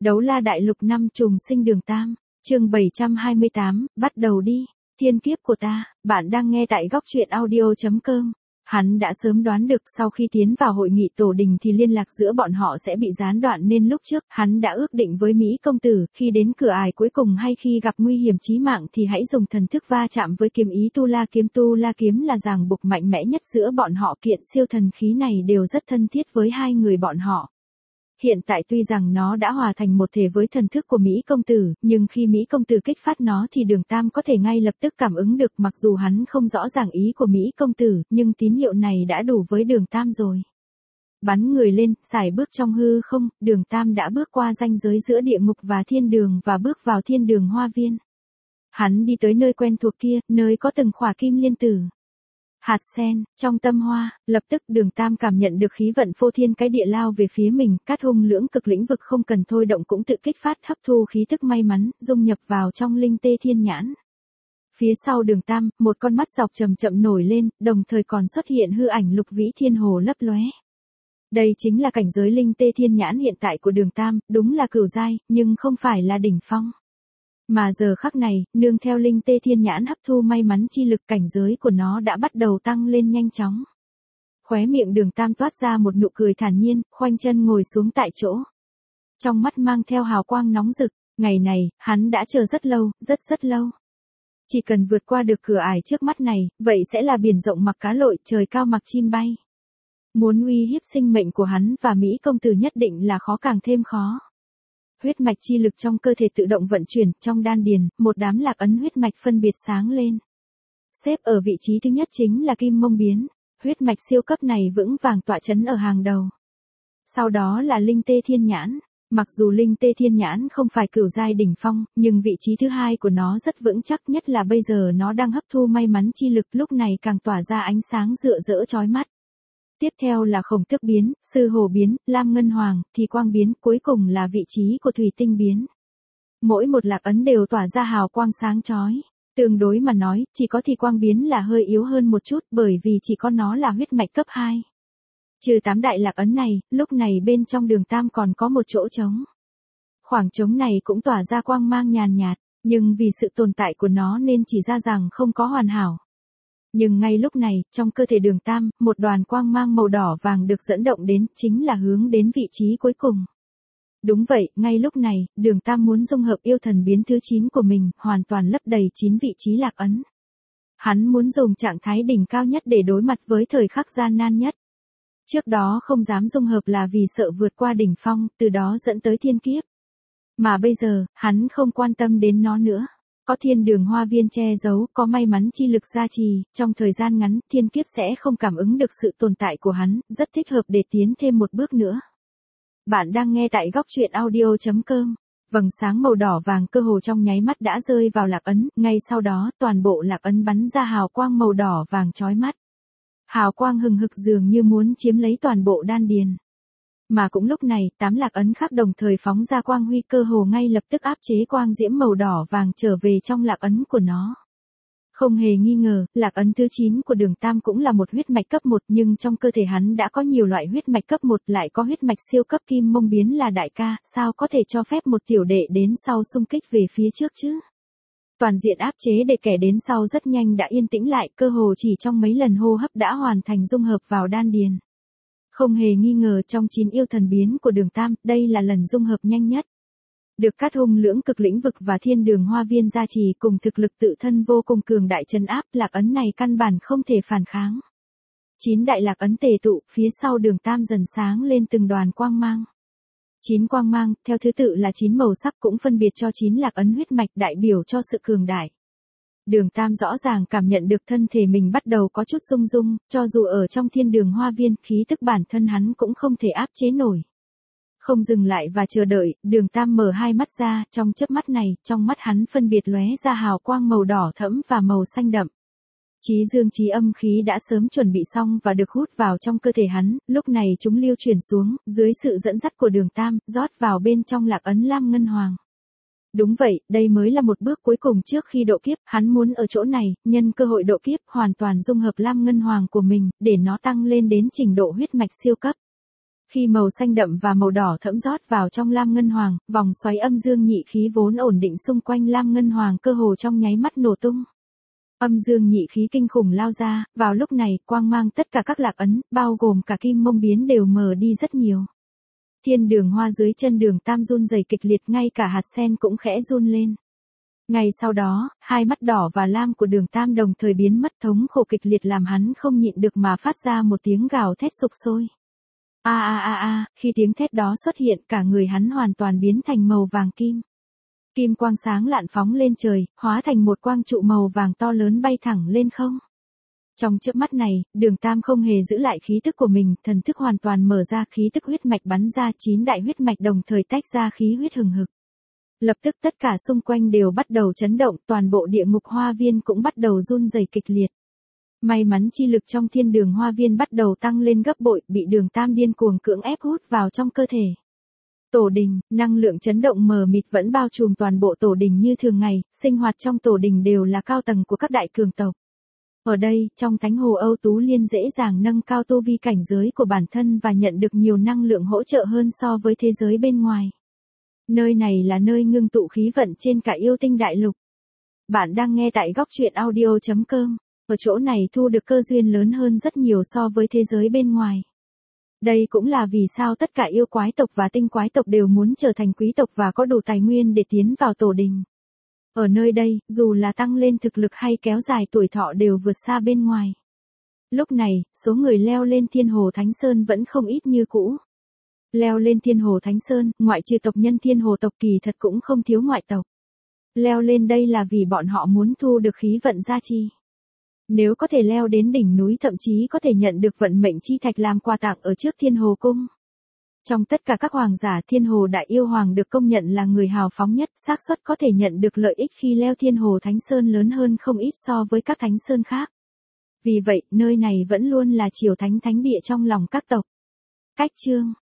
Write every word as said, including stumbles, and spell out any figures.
Đấu la đại lục năm trùng sinh đường Tam, chương bảy trăm hai mươi tám, bắt đầu đi, thiên kiếp của ta, bạn đang nghe tại góc truyện audio.com. Hắn đã sớm đoán được sau khi tiến vào hội nghị tổ đình thì liên lạc giữa bọn họ sẽ bị gián đoạn nên lúc trước hắn đã ước định với Mỹ công tử khi đến cửa ải cuối cùng hay khi gặp nguy hiểm chí mạng thì hãy dùng thần thức va chạm với kiếm ý tu la kiếm. Tu la kiếm là ràng buộc mạnh mẽ nhất giữa bọn họ, kiện siêu thần khí này đều rất thân thiết với hai người bọn họ. Hiện tại tuy rằng nó đã hòa thành một thể với thần thức của Mỹ công tử, nhưng khi Mỹ công tử kích phát nó thì đường Tam có thể ngay lập tức cảm ứng được, mặc dù hắn không rõ ràng ý của Mỹ công tử, nhưng tín hiệu này đã đủ với đường Tam rồi. Bắn người lên, xài bước trong hư không, đường Tam đã bước qua ranh giới giữa địa ngục và thiên đường và bước vào thiên đường hoa viên. Hắn đi tới nơi quen thuộc kia, nơi có từng khỏa kim liên tử. Hạt sen, trong tâm hoa, lập tức đường Tam cảm nhận được khí vận phô thiên cái địa lao về phía mình, cát hung lưỡng cực lĩnh vực không cần thôi động cũng tự kích phát hấp thu khí tức may mắn, dung nhập vào trong linh tê thiên nhãn. Phía sau đường Tam, một con mắt dọc chậm chậm nổi lên, đồng thời còn xuất hiện hư ảnh lục vĩ thiên hồ lấp lóe. Đây chính là cảnh giới linh tê thiên nhãn hiện tại của đường Tam, đúng là cửu giai, nhưng không phải là đỉnh phong. Mà giờ khắc này, nương theo linh tê thiên nhãn hấp thu may mắn chi lực, cảnh giới của nó đã bắt đầu tăng lên nhanh chóng. Khóe miệng đường Tam toát ra một nụ cười thản nhiên, khoanh chân ngồi xuống tại chỗ. Trong mắt mang theo hào quang nóng rực, ngày này, hắn đã chờ rất lâu, rất rất lâu. Chỉ cần vượt qua được cửa ải trước mắt này, vậy sẽ là biển rộng mặc cá lội, trời cao mặc chim bay. Muốn uy hiếp sinh mệnh của hắn và Mỹ công tử nhất định là khó càng thêm khó. Huyết mạch chi lực trong cơ thể tự động vận chuyển, trong đan điền, một đám lạc ấn huyết mạch phân biệt sáng lên. Xếp ở vị trí thứ nhất chính là kim mông biến, huyết mạch siêu cấp này vững vàng tọa chấn ở hàng đầu. Sau đó là linh tê thiên nhãn, mặc dù linh tê thiên nhãn không phải cửu giai đỉnh phong, nhưng vị trí thứ hai của nó rất vững chắc, nhất là bây giờ nó đang hấp thu may mắn chi lực, lúc này càng tỏa ra ánh sáng rực rỡ chói mắt. Tiếp theo là khổng tước biến, sư hồ biến, lam ngân hoàng, thì quang biến, cuối cùng là vị trí của thủy tinh biến. Mỗi một lạc ấn đều tỏa ra hào quang sáng chói. Tương đối mà nói, chỉ có thì quang biến là hơi yếu hơn một chút, bởi vì chỉ có nó là huyết mạch cấp hai. Trừ tám đại lạc ấn này, lúc này bên trong đường Tam còn có một chỗ trống. Khoảng trống này cũng tỏa ra quang mang nhàn nhạt, nhưng vì sự tồn tại của nó nên chỉ ra rằng không có hoàn hảo. Nhưng ngay lúc này, trong cơ thể đường Tam, một đoàn quang mang màu đỏ vàng được dẫn động đến, chính là hướng đến vị trí cuối cùng. Đúng vậy, ngay lúc này, đường Tam muốn dung hợp yêu thần biến thứ chín của mình, hoàn toàn lấp đầy chín vị trí lạc ấn. Hắn muốn dùng trạng thái đỉnh cao nhất để đối mặt với thời khắc gian nan nhất. Trước đó không dám dung hợp là vì sợ vượt qua đỉnh phong, từ đó dẫn tới thiên kiếp. Mà bây giờ, hắn không quan tâm đến nó nữa. Có thiên đường hoa viên che giấu, có may mắn chi lực gia trì, trong thời gian ngắn, thiên kiếp sẽ không cảm ứng được sự tồn tại của hắn, rất thích hợp để tiến thêm một bước nữa. Bạn đang nghe tại góc truyện audio.com. Vầng sáng màu đỏ vàng cơ hồ trong nháy mắt đã rơi vào lạc ấn, ngay sau đó toàn bộ lạc ấn bắn ra hào quang màu đỏ vàng chói mắt. Hào quang hừng hực dường như muốn chiếm lấy toàn bộ đan điền. Mà cũng lúc này, tám lạc ấn khác đồng thời phóng ra quang huy, cơ hồ ngay lập tức áp chế quang diễm màu đỏ vàng trở về trong lạc ấn của nó. Không hề nghi ngờ, lạc ấn thứ chín của đường Tam cũng là một huyết mạch cấp một, nhưng trong cơ thể hắn đã có nhiều loại huyết mạch cấp một, lại có huyết mạch siêu cấp kim mông biến là đại ca, sao có thể cho phép một tiểu đệ đến sau xung kích về phía trước chứ? Toàn diện áp chế để kẻ đến sau rất nhanh đã yên tĩnh lại, cơ hồ chỉ trong mấy lần hô hấp đã hoàn thành dung hợp vào đan điền. Không hề nghi ngờ trong chín yêu thần biến của đường Tam, đây là lần dung hợp nhanh nhất. Được cát hung lưỡng cực lĩnh vực và thiên đường hoa viên gia trì cùng thực lực tự thân vô cùng cường đại trấn áp, lạc ấn này căn bản không thể phản kháng. Chín đại lạc ấn tề tụ, phía sau đường Tam dần sáng lên từng đoàn quang mang. Chín quang mang, theo thứ tự là chín màu sắc cũng phân biệt cho chín lạc ấn huyết mạch đại biểu cho sự cường đại. Đường Tam rõ ràng cảm nhận được thân thể mình bắt đầu có chút rung rung, cho dù ở trong thiên đường hoa viên, khí tức bản thân hắn cũng không thể áp chế nổi. Không dừng lại và chờ đợi, đường Tam mở hai mắt ra, trong chớp mắt này, trong mắt hắn phân biệt lóe ra hào quang màu đỏ thẫm và màu xanh đậm. Chí dương chí âm khí đã sớm chuẩn bị xong và được hút vào trong cơ thể hắn, lúc này chúng lưu chuyển xuống, dưới sự dẫn dắt của đường Tam, rót vào bên trong lạc ấn lam ngân hoàng. Đúng vậy, đây mới là một bước cuối cùng trước khi độ kiếp, hắn muốn ở chỗ này, nhân cơ hội độ kiếp, hoàn toàn dung hợp lam ngân hoàng của mình, để nó tăng lên đến trình độ huyết mạch siêu cấp. Khi màu xanh đậm và màu đỏ thẫm rót vào trong lam ngân hoàng, vòng xoáy âm dương nhị khí vốn ổn định xung quanh lam ngân hoàng cơ hồ trong nháy mắt nổ tung. Âm dương nhị khí kinh khủng lao ra, vào lúc này, quang mang tất cả các lạc ấn, bao gồm cả kim mông biến đều mờ đi rất nhiều. Thiên đường hoa dưới chân đường Tam run rẩy kịch liệt, ngay cả hạt sen cũng khẽ run lên. Ngay sau đó, hai mắt đỏ và lam của đường Tam đồng thời biến mất, thống khổ kịch liệt làm hắn không nhịn được mà phát ra một tiếng gào thét sục sôi. A a a a, khi tiếng thét đó xuất hiện, cả người hắn hoàn toàn biến thành màu vàng kim. Kim quang sáng lạn phóng lên trời, hóa thành một quang trụ màu vàng to lớn bay thẳng lên không. Trong chớp mắt này, đường Tam không hề giữ lại khí tức của mình, thần thức hoàn toàn mở ra, khí tức huyết mạch bắn ra, chín đại huyết mạch đồng thời tách ra khí huyết hừng hực. Lập tức tất cả xung quanh đều bắt đầu chấn động, toàn bộ địa ngục hoa viên cũng bắt đầu run rẩy kịch liệt. May mắn chi lực trong thiên đường hoa viên bắt đầu tăng lên gấp bội, bị đường Tam điên cuồng cưỡng ép hút vào trong cơ thể. Tổ đình, năng lượng chấn động mờ mịt vẫn bao trùm toàn bộ tổ đình như thường ngày, sinh hoạt trong tổ đình đều là cao tầng của các đại cường tộc. Ở đây, trong thánh hồ Âu Tú Liên dễ dàng nâng cao tu vi cảnh giới của bản thân và nhận được nhiều năng lượng hỗ trợ hơn so với thế giới bên ngoài. Nơi này là nơi ngưng tụ khí vận trên cả yêu tinh đại lục. Bạn đang nghe tại góc truyện audio chấm com. Ở chỗ này thu được cơ duyên lớn hơn rất nhiều so với thế giới bên ngoài. Đây cũng là vì sao tất cả yêu quái tộc và tinh quái tộc đều muốn trở thành quý tộc và có đủ tài nguyên để tiến vào tổ đình. Ở nơi đây, dù là tăng lên thực lực hay kéo dài tuổi thọ đều vượt xa bên ngoài. Lúc này, số người leo lên Thiên Hồ Thánh Sơn vẫn không ít như cũ. Leo lên Thiên Hồ Thánh Sơn, ngoại trừ tộc nhân Thiên Hồ tộc kỳ thật cũng không thiếu ngoại tộc. Leo lên đây là vì bọn họ muốn thu được khí vận gia trì. Nếu có thể leo đến đỉnh núi thậm chí có thể nhận được vận mệnh chi thạch làm quà tặng ở trước Thiên Hồ Cung. Trong tất cả các hoàng giả Thiên Hồ Đại Yêu Hoàng được công nhận là người hào phóng nhất, xác suất có thể nhận được lợi ích khi leo Thiên Hồ Thánh Sơn lớn hơn không ít so với các thánh sơn khác. Vì vậy, nơi này vẫn luôn là triều thánh thánh địa trong lòng các tộc. Cách chương,